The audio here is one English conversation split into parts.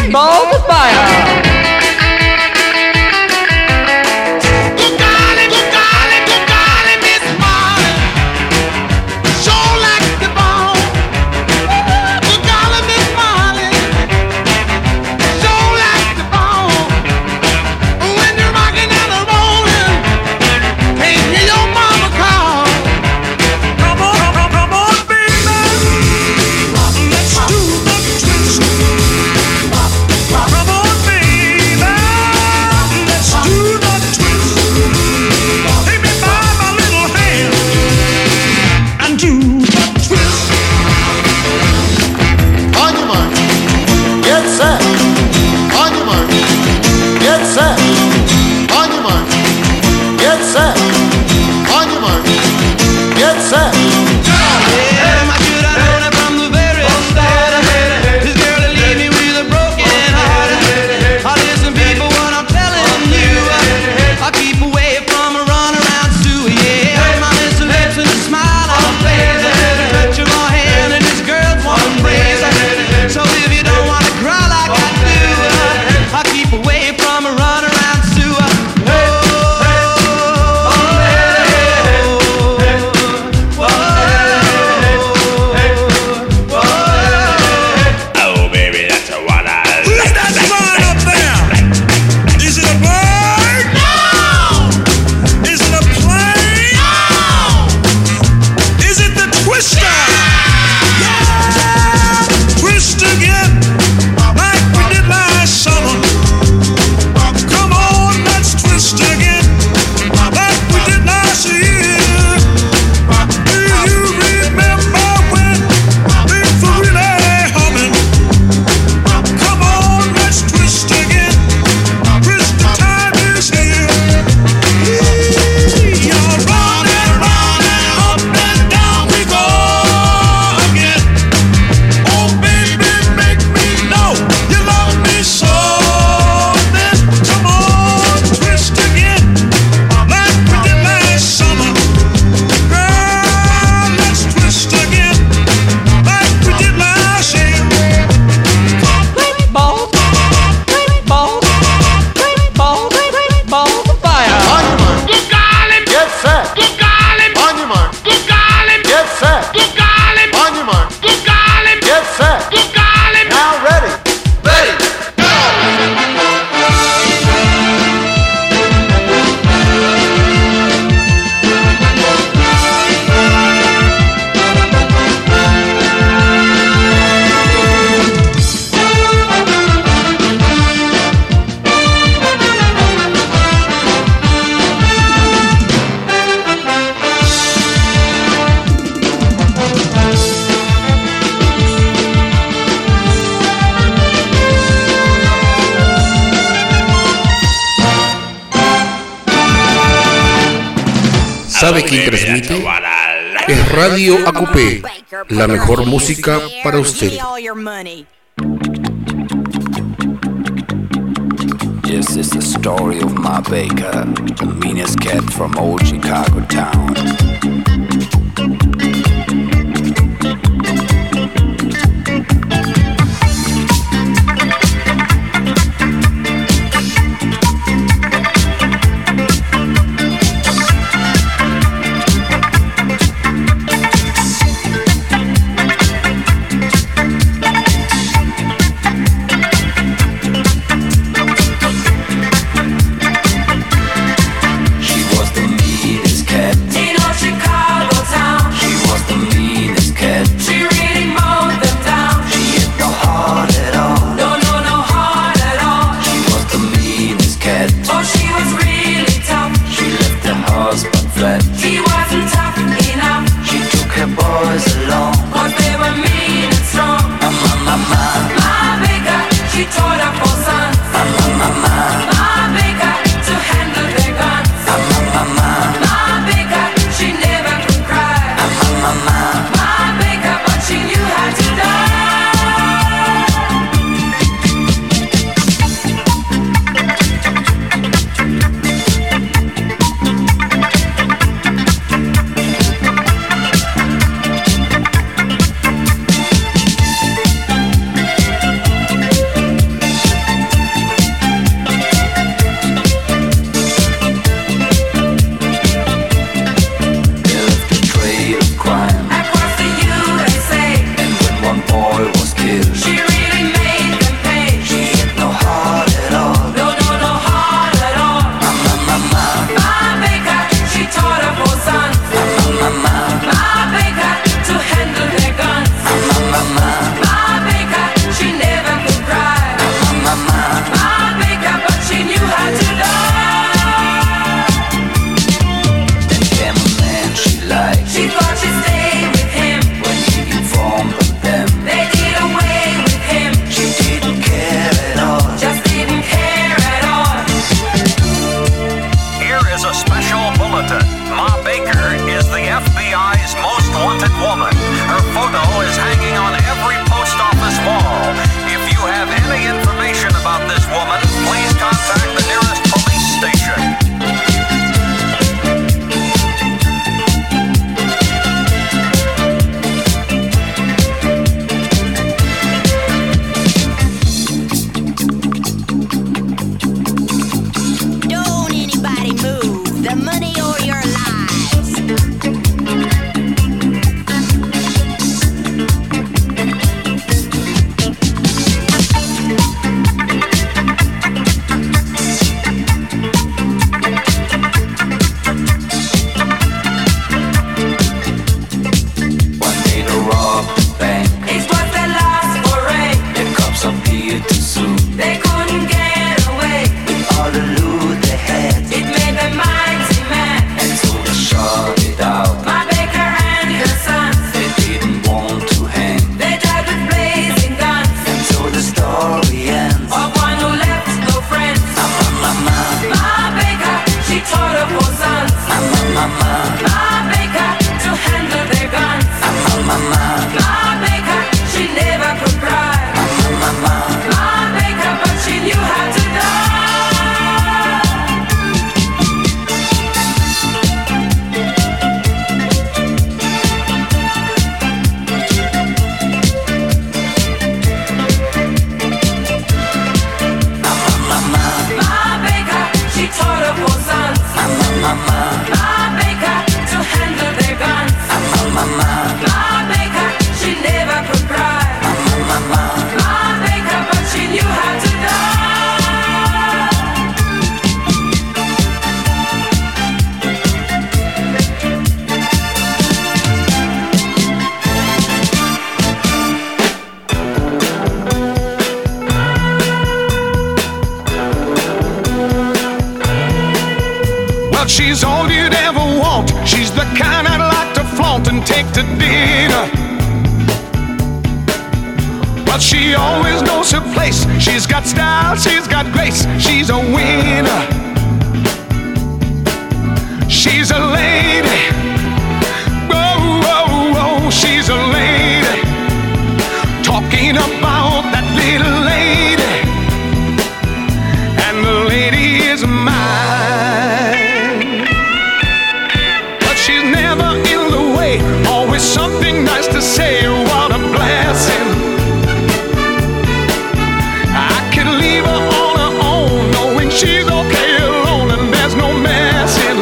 balls of fire. ¿Sabe quién transmite? Es Radio AQP, la mejor música para usted. Yes, it's the story of Ma Baker, the meanest cat from old Chicago town. Chicago. the money or your lives. She's all you'd ever want. She's the kind I'd like to flaunt and take to dinner. But she always knows her place. She's got style, she's got grace. She's a winner. She's a lady. Whoa, whoa, whoa. She's a lady. Talking about that little lady. And the lady is mine. She's never in the way, always something nice to say. What a blessing. I could leave her on her own, knowing she's okay alone and there's no messing.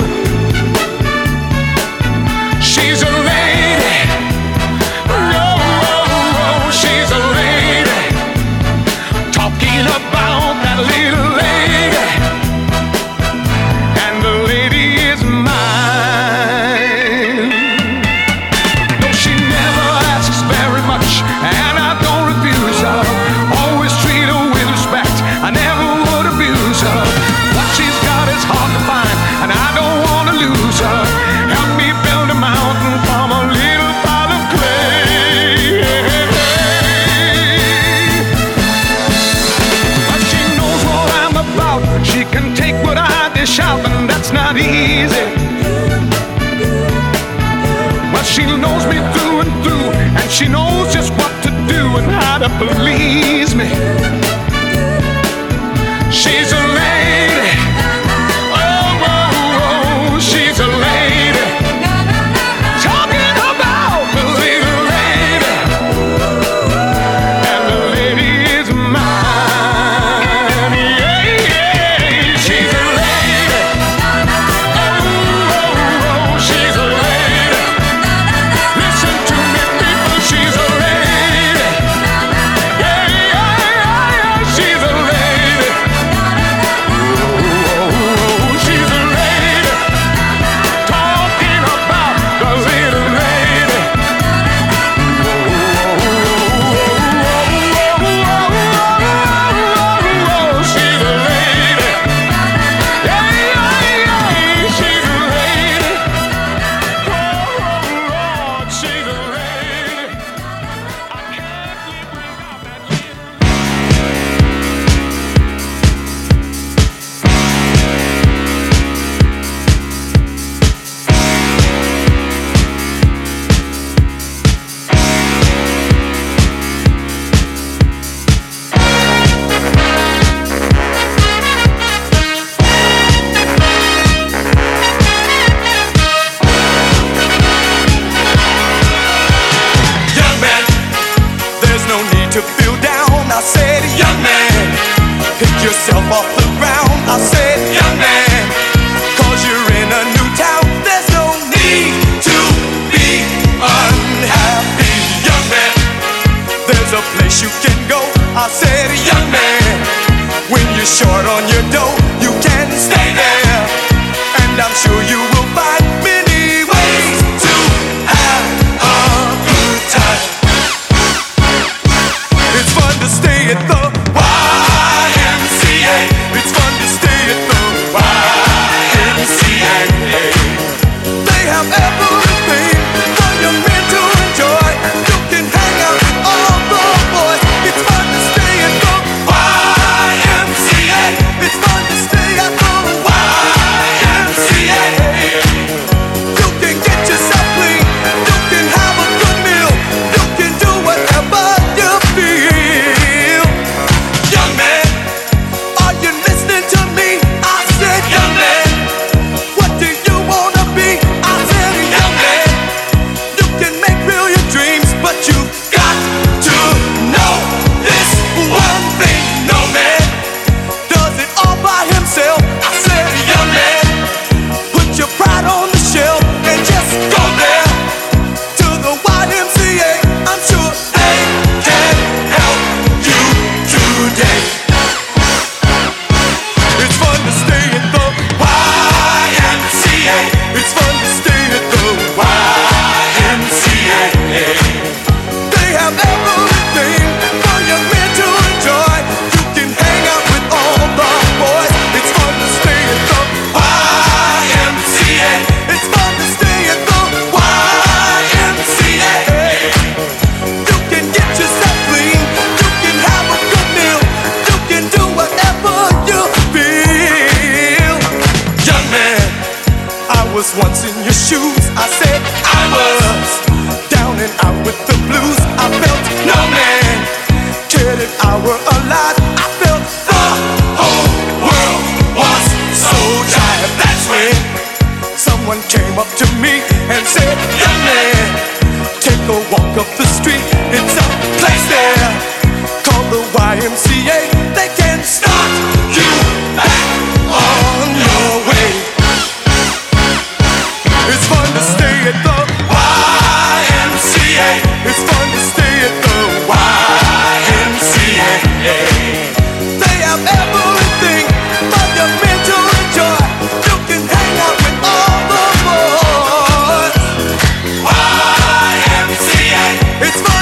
She's a lady. Oh, oh, oh, she's a lady. Talking about that little lady. And the lady is mine. And I don't refuse her. Always treat her with respect. I never would abuse her. What she's got is hard to find, and I don't want to lose her. Help me build a mountain from a little pile of clay. But she knows what I'm about. She can take what I dish out, and that's not easy. But she knows me through and through, and she knows just what to do and how to please me. She's a lady. Oh, oh, oh, she's a lady. Talking about the little lady. And the lady is mine. Yeah, yeah, she's a lady. Oh, It's fun to stay at the YMCA. They have everything for young men to enjoy. You can hang out with all the boys. It's fun to stay at the YMCA. It's fun to stay at the YMCA. You can get yourself clean. You can have a good meal. You can do whatever you feel. Young man, I was once in your shoes. I said I was down and out with the blues. I felt no man cared if I were alive. I felt the whole world was so tired. That's when someone came up to me and said, young man, take a walk up the street. It's a place there called the YMCA. They can start you back on your way. It's fun to stay at the YMCA. It's fun to stay at the YMCA. They have everything for your men to enjoy. You can hang out with all the boys. YMCA. It's fun.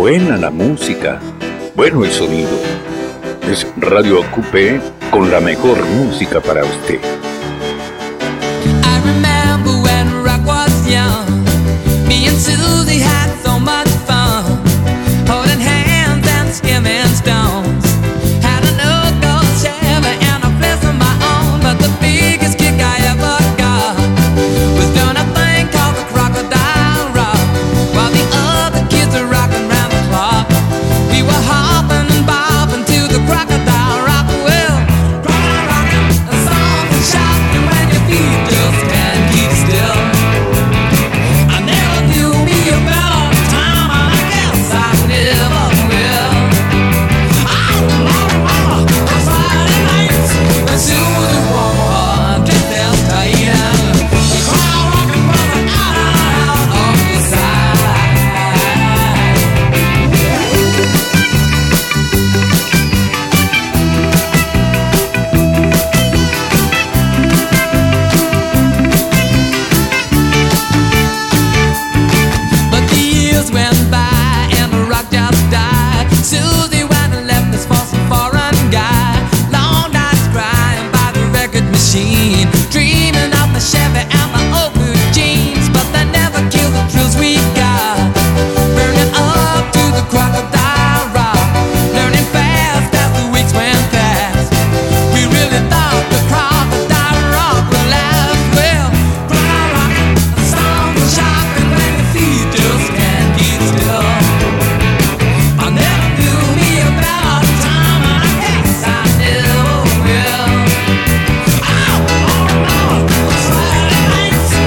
Buena la música, bueno el sonido. Es Radio Coupé con la mejor música para usted. I remember when rock was young. Me and Susie had so much fun, holding hands and skimming stones. Had an old gold Chevy and a place of my own, but the biggest kick I ever got was doing a thing called the Crocodile Rock, while the other kids are rocking round the clock. We were hopping and bobbing to the Crocodile Rock. Well, crocodile rocking, a song and shouting when your feet just can't keep still. I never knew me a better time, and I guess I never will. On Friday nights, when Susie wore her dress tight, and the crowd rocking brother out of the side. But the years went by and the rock just died. Susie went and left us for some foreign guy. Long nights crying by the record machine, dreaming of the Chevy and the old blue jeans. But they never killed the thrills we got, burning up to the Crocodile Rock, learning fast as the weeks went past. We really thought the Crocodile Rock would last. Well, crocodile rocking, a song was shocking when your feet just can't keep still. I never knew me a better time, and I guess I never will. On Friday nights,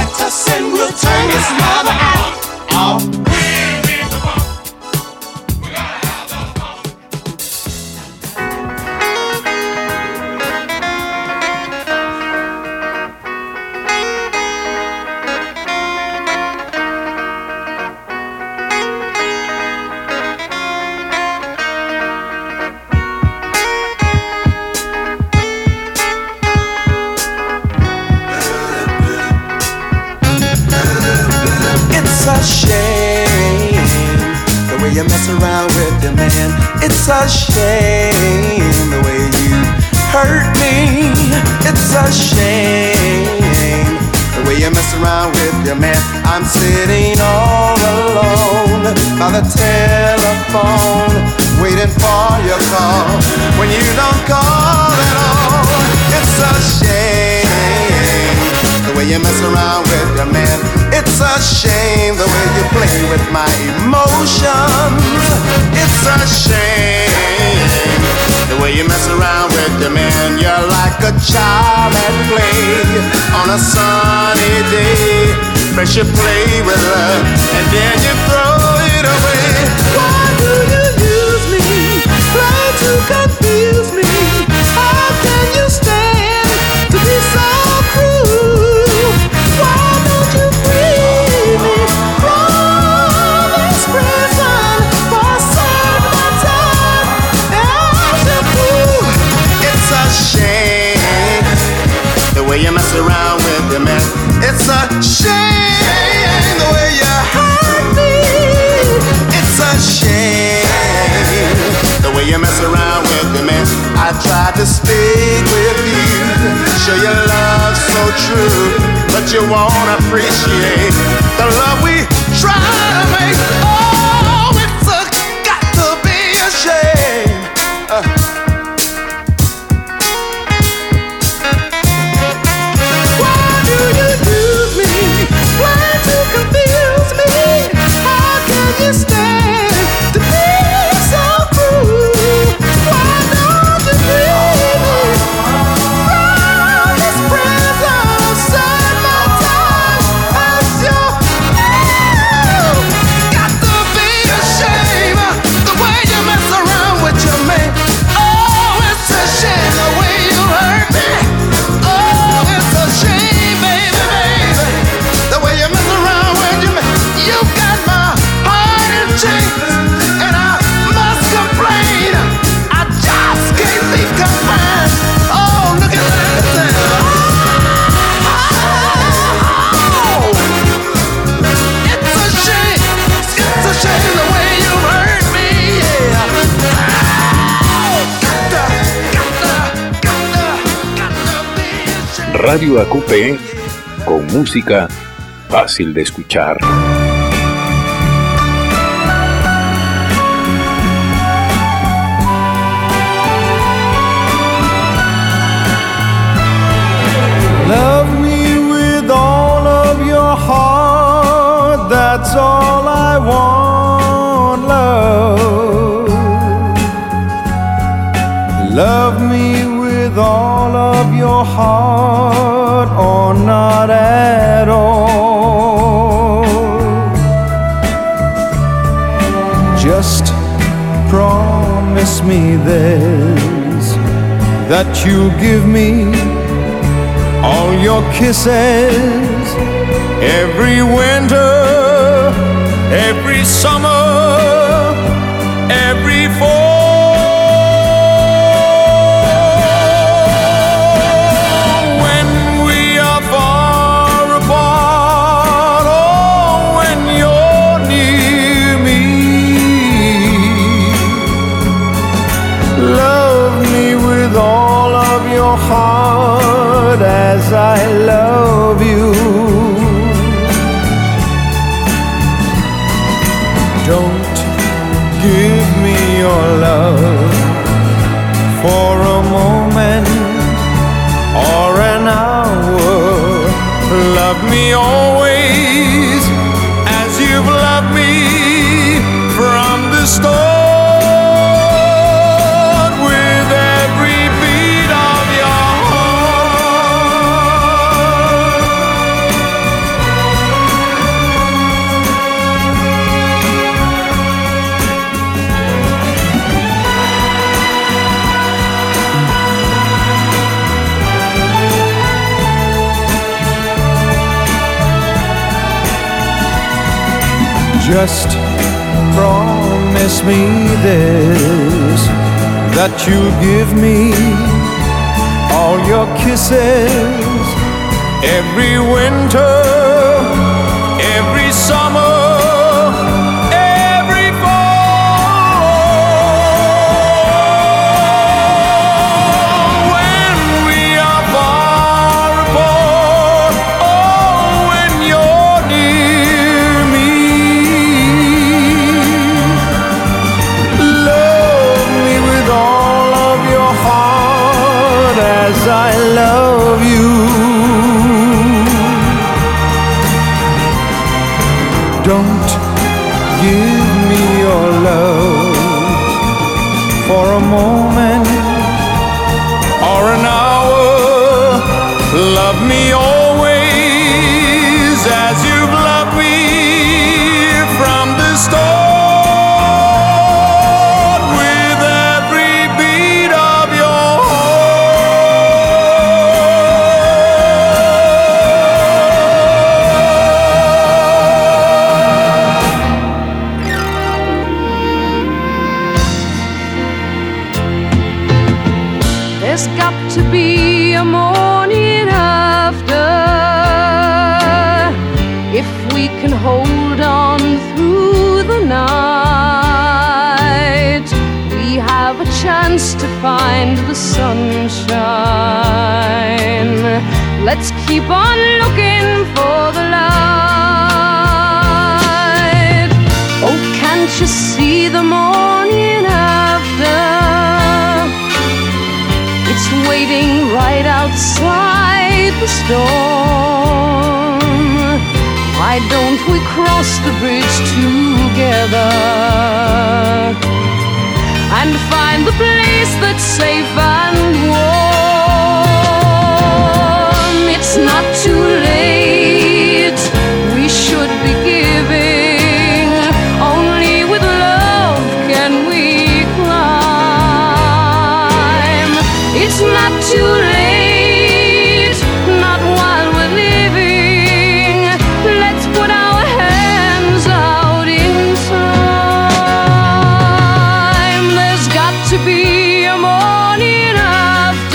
let us in, we'll turn this mother out. You mess around with your man. It's a shame the way you hurt me. It's a shame the way you mess around with your man. I'm sitting all alone by the telephone, waiting for your call when you don't call at all. It's a shame the way you mess around with your man. It's a shame the way you play with my emotions. It's a shame the way you mess around with your man. You're like a child at play on a sunny day. First you play with her and then you throw it away. Why do you use me? Try to confuse me. How can you stand to be so cruel? Why don't you free me from this prison for a certain time? As a fool, it's a shame the way you mess around with your man. It's a shame the way you hurt me. It's a shame the way you mess around with your man. I tried to speak with you, show your love so true, but you won't appreciate the love we try to make. Oh, it's got to be a shame. Why do you use me? Try to confuse me. How can you stand to be so cruel? Why don't you free me from this prison? Set my time as your got to be a shame the way you mess around with your man. Oh, it's a shame the way you hurt me. Oh, it's a shame, baby, baby, the way you mess around with your man. You got my heart in chains, and I must complain. I just can't be confined. Oh, look at that. Oh, it's a shame. It's a shame the way you hurt me. Yeah. Oh, gotta be ashamed. Radio AQP con música fácil de escuchar. Love me with all of your heart, that's all I want, love. Love me with all of your heart, or not at all. Just promise me this, that you'll give me all your kisses every winter, every summer, every fall. When we are far apart, or when you're near me, love me with all of your heart as I love you. Don't give me your love for a moment or an hour. Love me always as you've loved me from the start. With every beat of your heart, Just promise me this, that you'll give me all your kisses every winter, every summer, every fall. When we are far apart, oh, when you're near me, love me with all of your heart as I love you. Don't give me your love for a moment or an hour. Love me always as you've loved me from the start, with every beat of your There's got to be a morning after, if we can hold on through the night. We have a chance to find the sunshine. Let's keep on looking for the light. Oh, can't you see the morning after? It's waiting right outside the storm. Why don't we cross the bridge together and find the place that's safe and warm? It's not too late, we should be giving. Only with love can we climb. It's not too late, not while we're living. Let's put our hands out in time. There's got to be a morning after.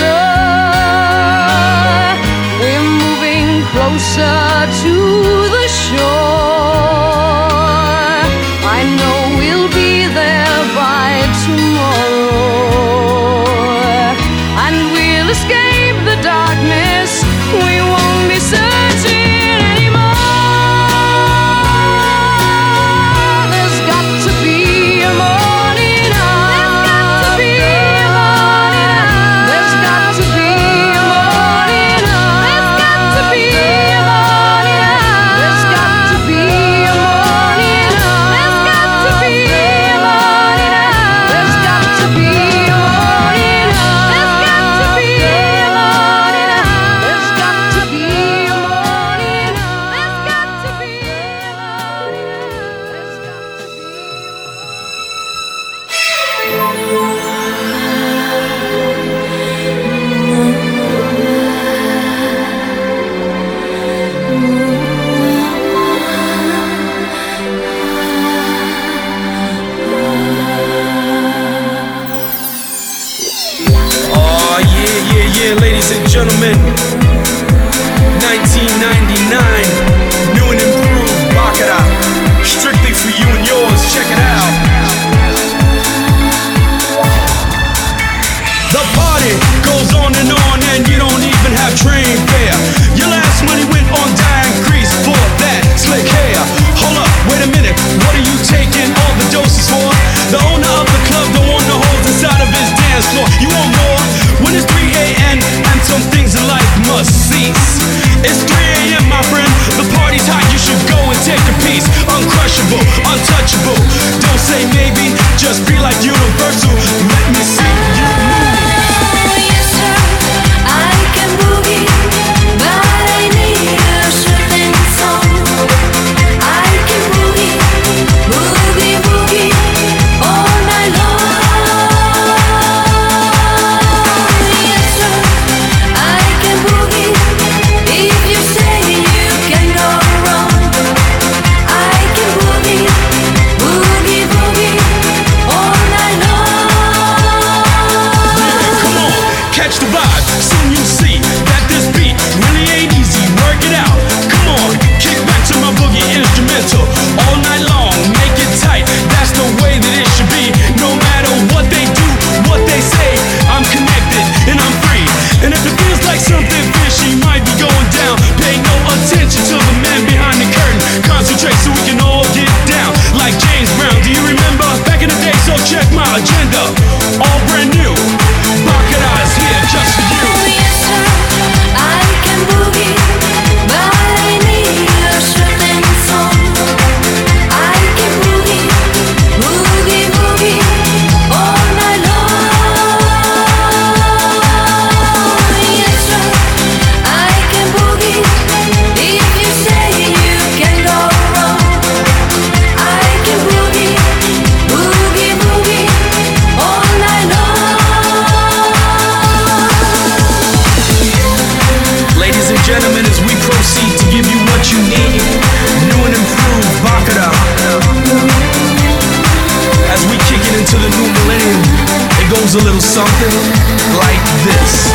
goes a little something like this.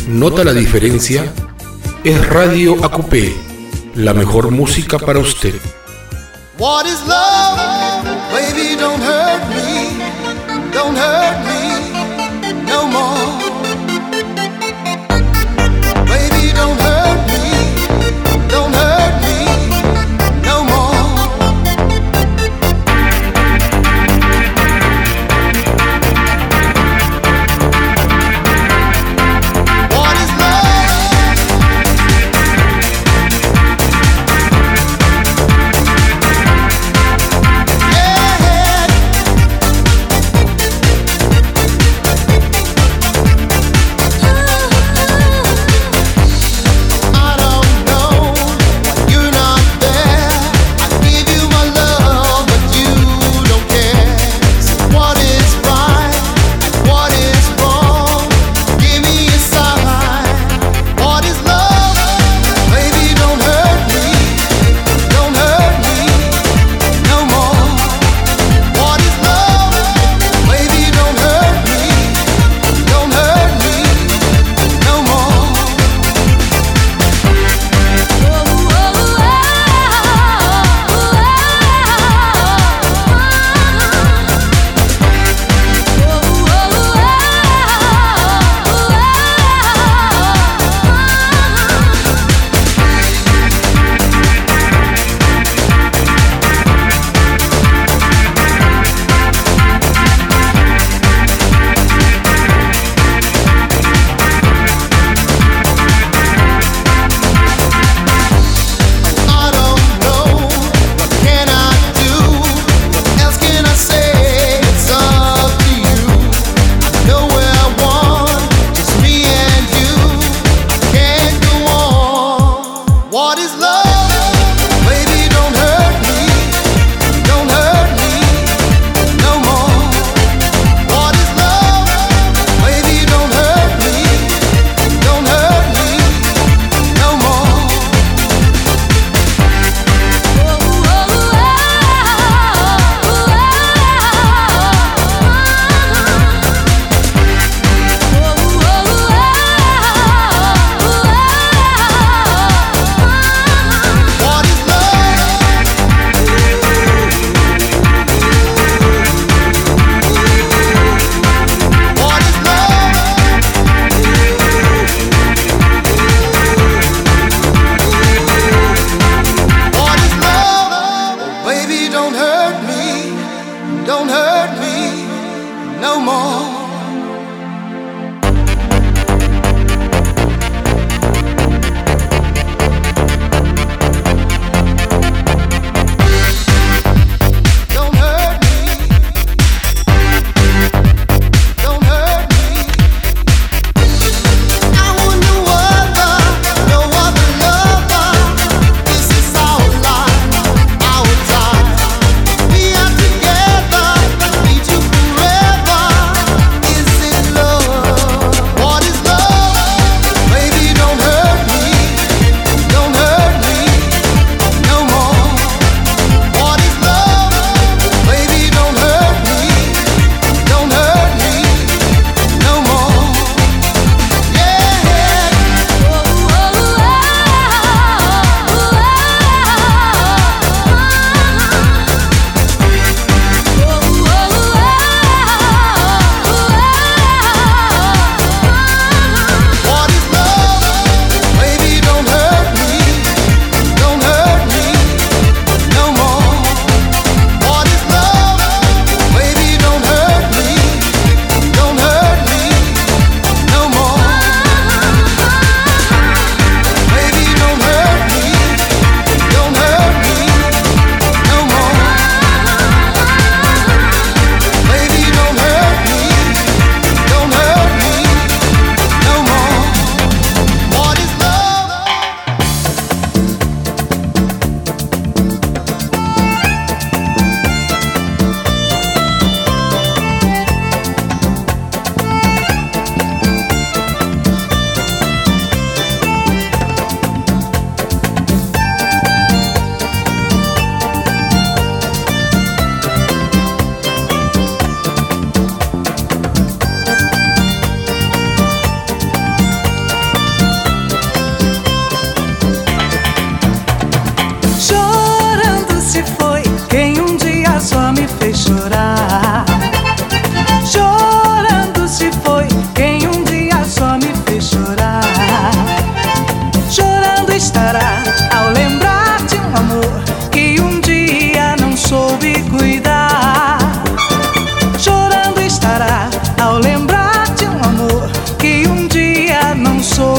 ¿Nota la diferencia? Es Radio AQP, la mejor música para usted. What is love? Baby, don't hurt me no more. Baby, don't hurt me no more. What is love? Yeah.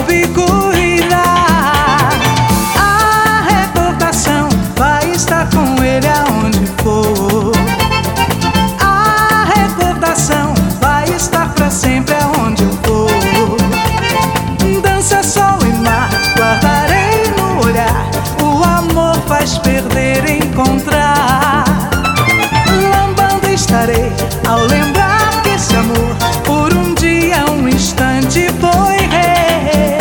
soube cuidar. A recordação vai estar com ele aonde for. A recordação vai estar pra sempre aonde eu for. Dança, sol e mar, guardarei no olhar. O amor faz perder e encontrar. Lambando estarei ao lembrar que esse amor por um dia, um instante foi rei.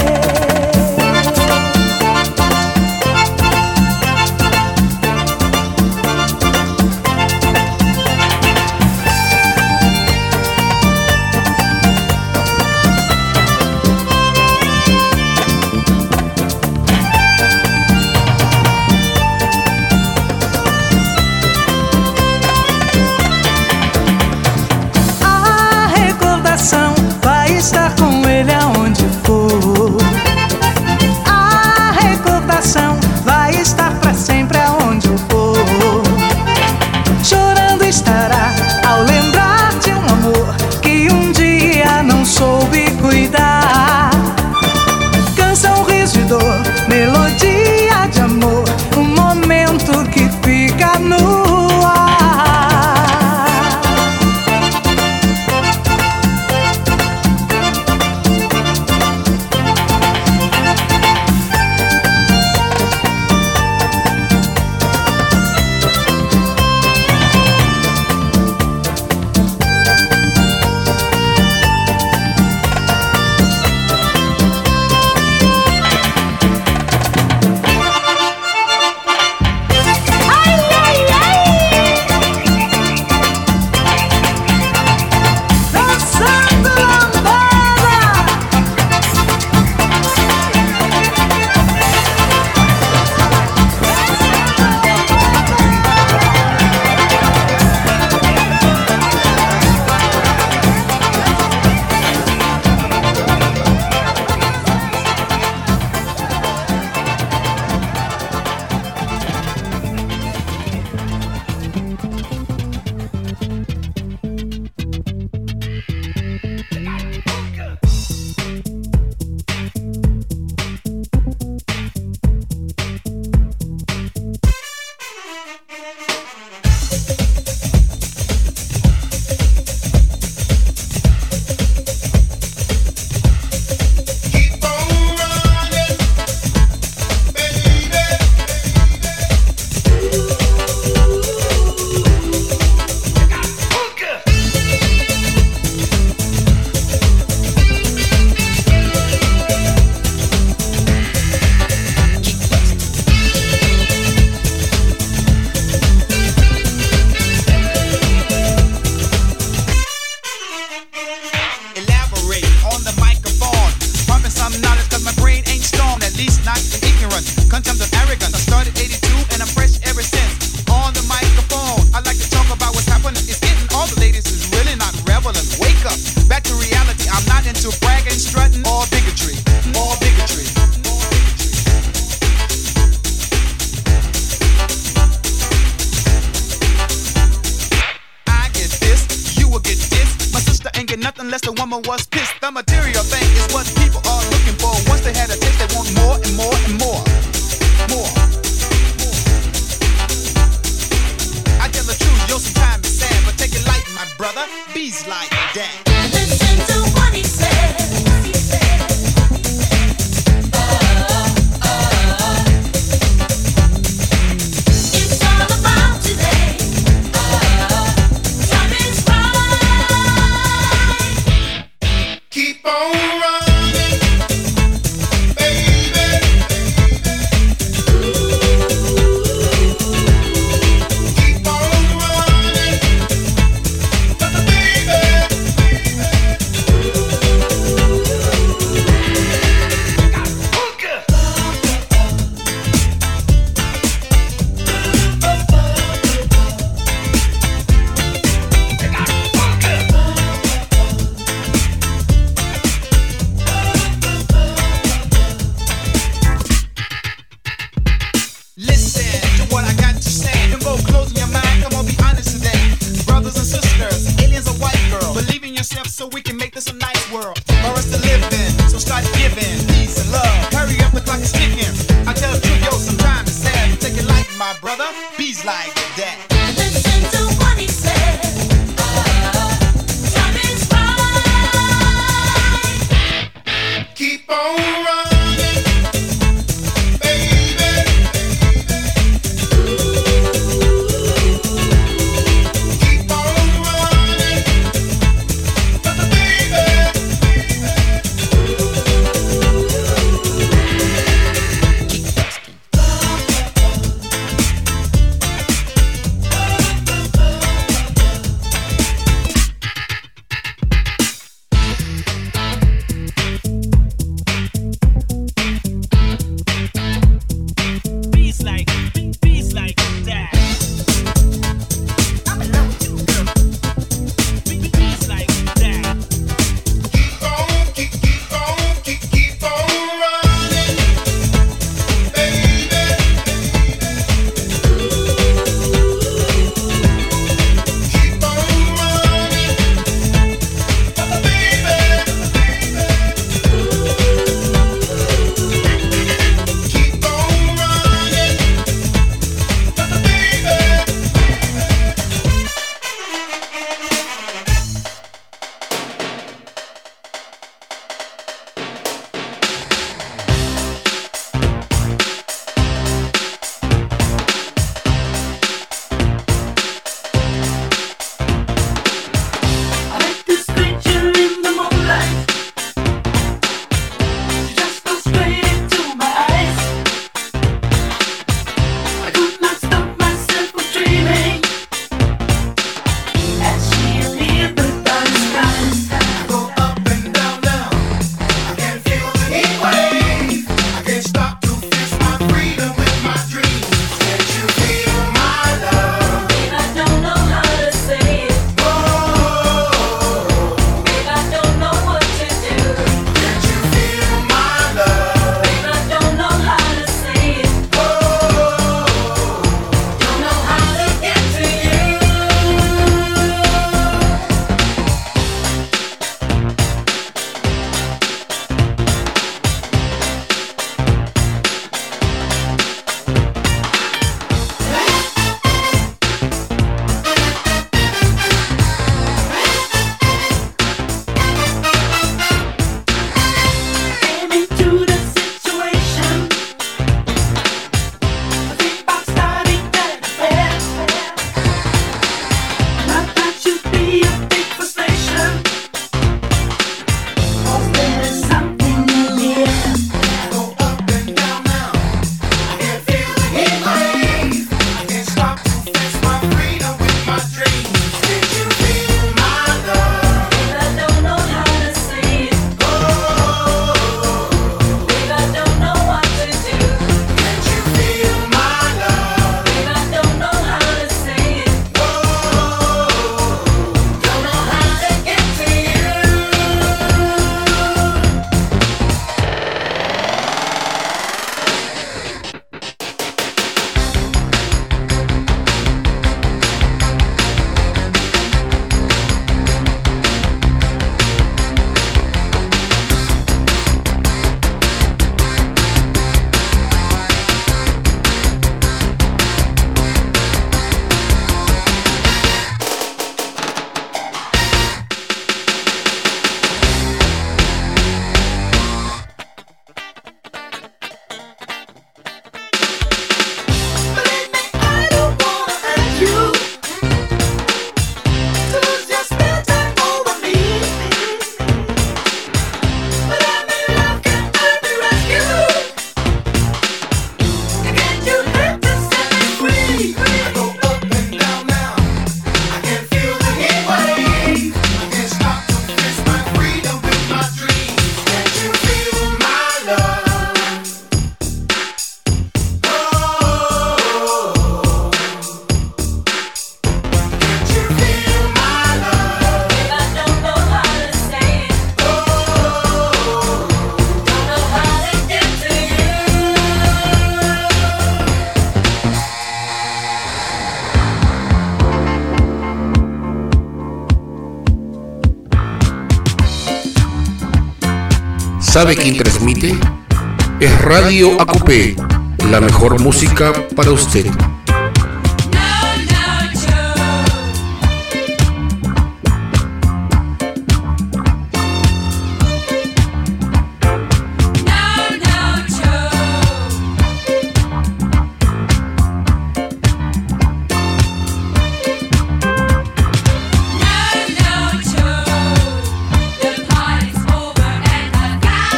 ¿Sabe quién transmite? Es Radio AQP, la mejor música para usted.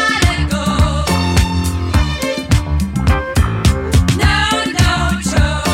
No, no, Joe.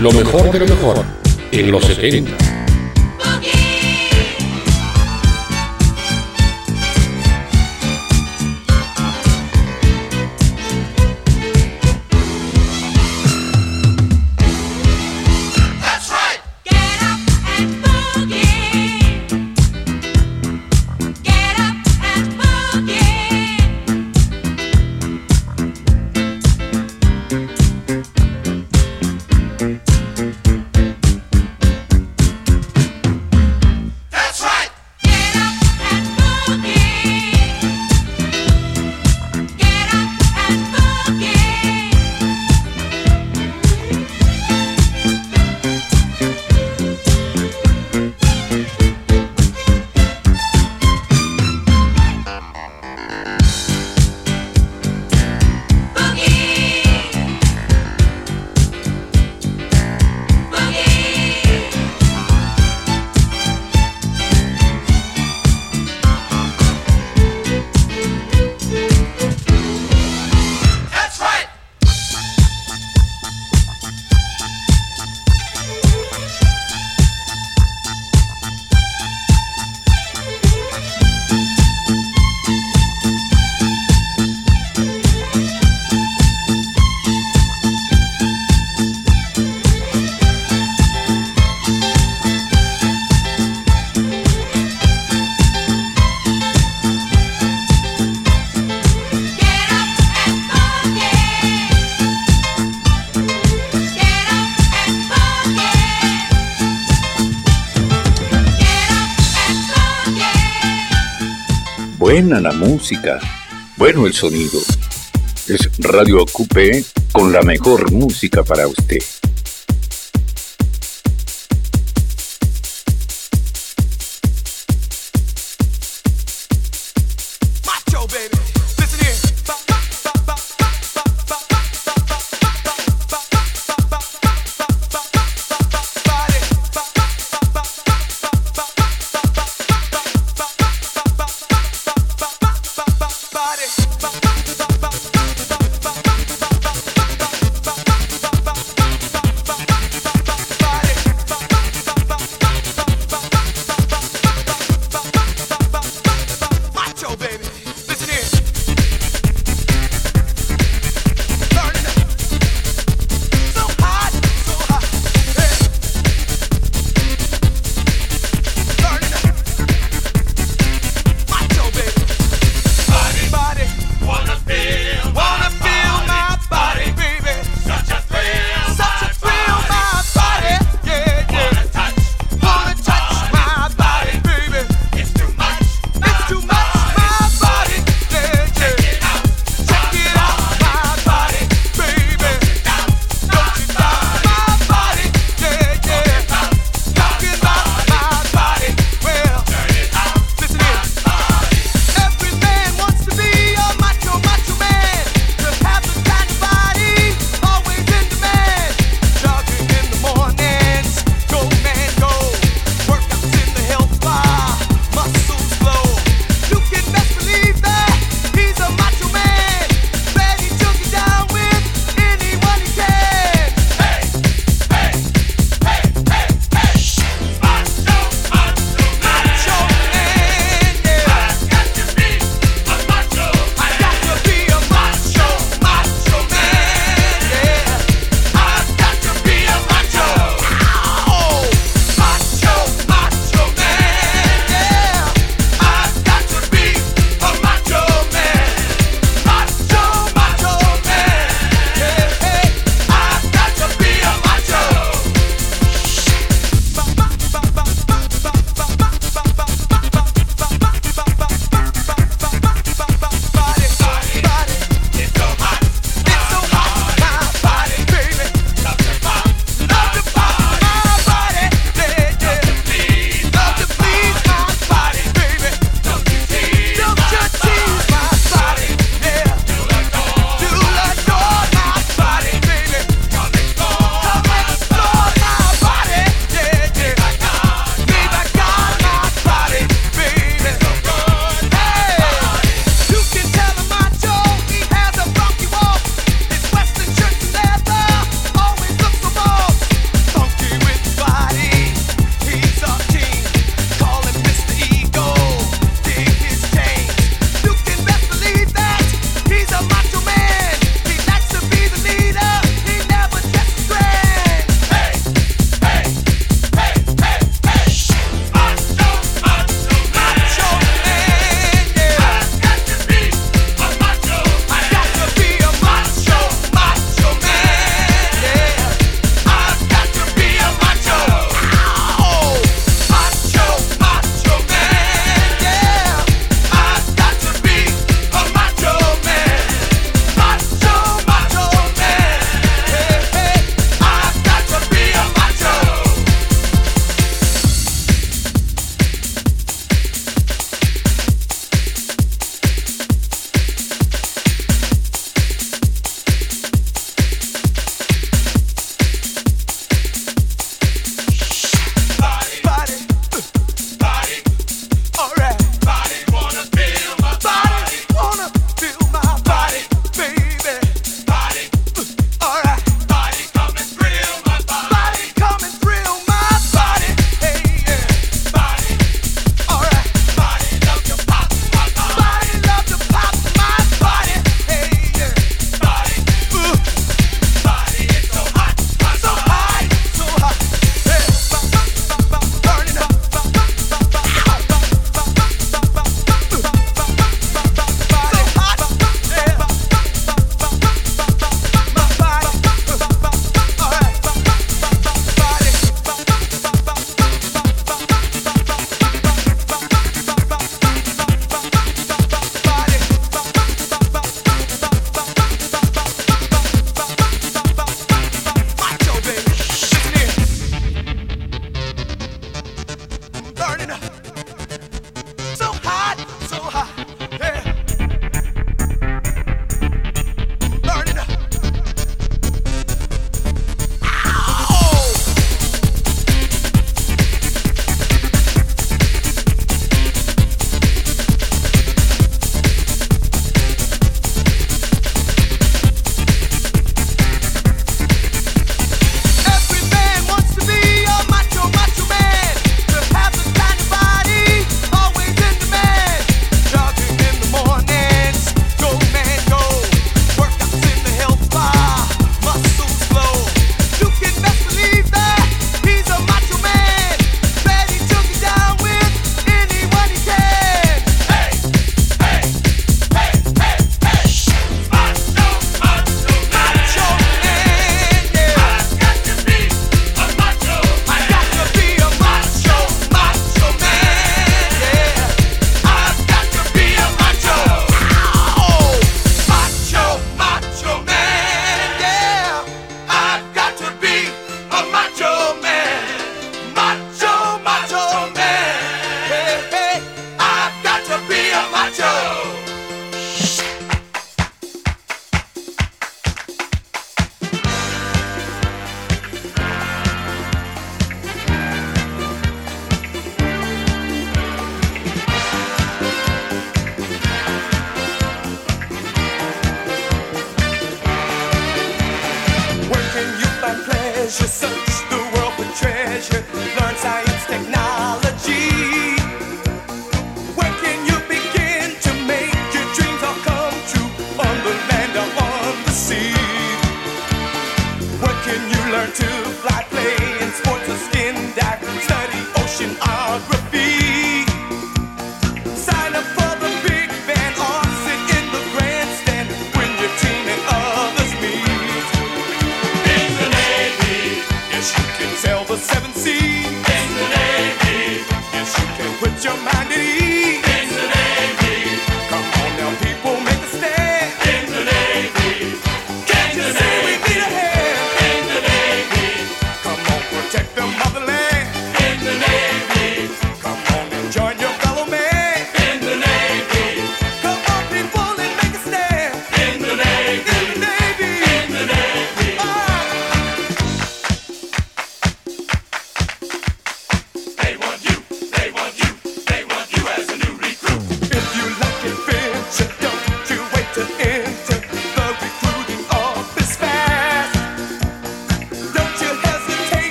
Lo mejor de lo mejor en los 70. Buena la música, bueno el sonido. Es Radio Coupé con la mejor música para usted.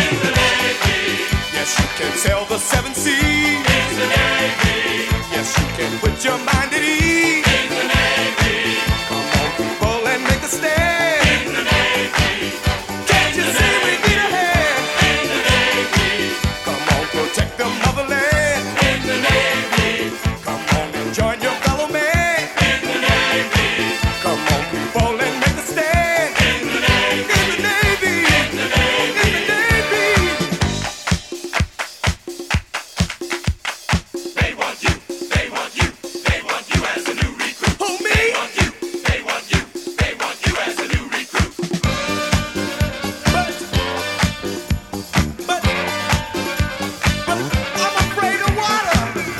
In the Navy. Yes, you can sail the seven seas. In the Navy. Yes, you can put your mind at ease. In the Navy. Come on, people, and make a stand. In the Navy. Can't you see we need a hand? In the Navy. Come on, protect the motherland. In the Navy. Come on and join your fellow man. In the Navy. Come on, people, and make a stand. In the Navy. In the Navy. In the Navy. In the Navy. They want you. They want you. They want you as a new recruit. Who, me? They want you. They want you. They want you as a new recruit. But I'm afraid of water.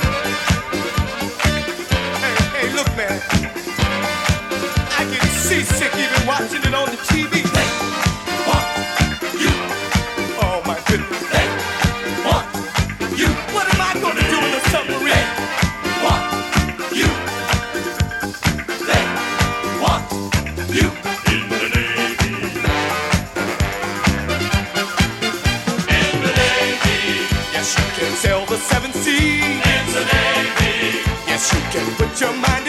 Hey, look, man. I get seasick even watching it on the TV. They want you. Oh my goodness. They want you. What am I gonna do in the submarine? They want you. They want you. In the Navy. In the Navy. Yes, you can sail the seven seas. In the Navy. Yes, you can put your mind